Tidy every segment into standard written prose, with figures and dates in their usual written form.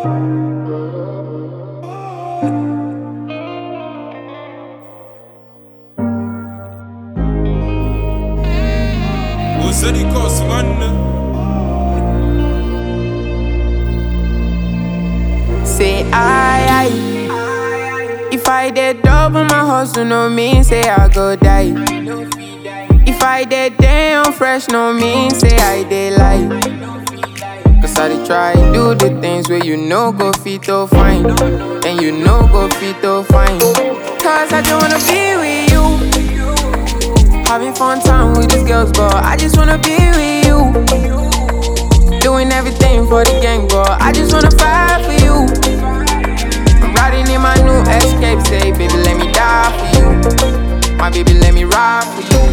وصدي كوس غنى. Say I if I did double my hustle, no mean say I go die. If I did damn fresh, no mean say I did lie. Cause I dey try do the things where you know go fit to fine, and you know go fit to fine. Cause I just wanna be with you, having fun time with these girls, but I just wanna be with you. Doing everything for the gang, but I just wanna fight for you. I'm riding in my new Escape, say baby let me die for you. My baby let me ride for you.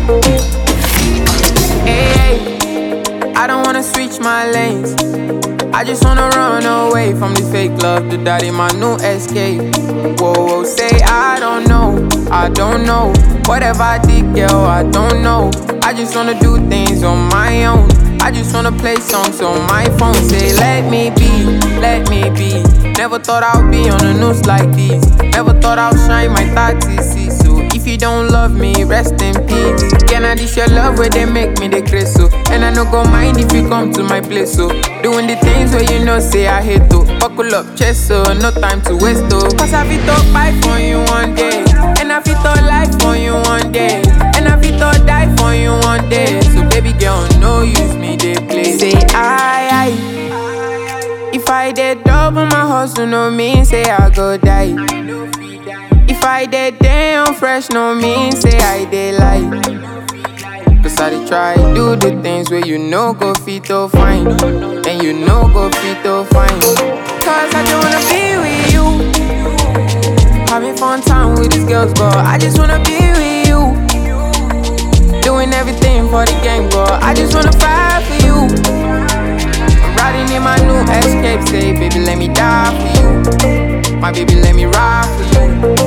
Hey, I don't wanna switch my lanes, I just wanna run away from this fake love, do that in my new Escape. Whoa, whoa, say I don't know, whatever I did, girl, I don't know. I just wanna do things on my own, I just wanna play songs on my phone. Say let me be, let me be. Never thought I'd be on the news like this, never thought I'd shine my 30s. So if you don't love me, rest in peace. Can I dish your love where they make me the grace, so? And I no go mind if you come to my place, so. Doing the things where you know say I hate to. Buckle up chest, so no time to waste, oh. Cause I fit to fight for you one day, and I fit to life for you one day, and I fit to die for you one day. So baby girl, no use me, they play. Say I if I did double my hustle, no mean say I go die. If I did damn fresh, no mean say I did lie. Cause I dey try do the things where you know go fit to fine, and you know go fit to fine. Cause I just wanna be with you, having fun time with these girls, but I just wanna be with you. Doing everything for the gang, but I just wanna fight for you. I'm riding in my new Escape, say baby let me die for you. My baby let me ride for you.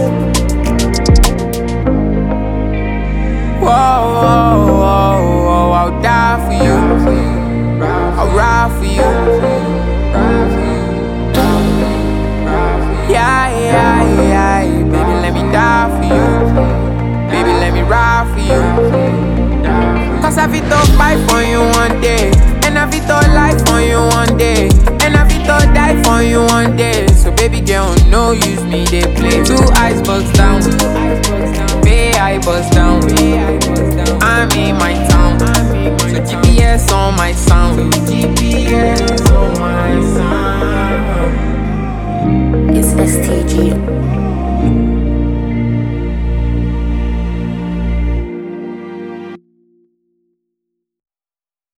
Whoa, whoa, whoa, whoa, I'll die for you, I'll ride for you. Yeah, yeah, yeah, baby let me die for you, baby let me ride for you. Cause I fit to fight for you one day, and I fit to life for you one day, and I fit to die for you one day. So baby girl, no use me, they play. 2 icebergs down, Bay I bust down. I'm in my town, so GPS on my sound. So GPS on my sound. It's STG.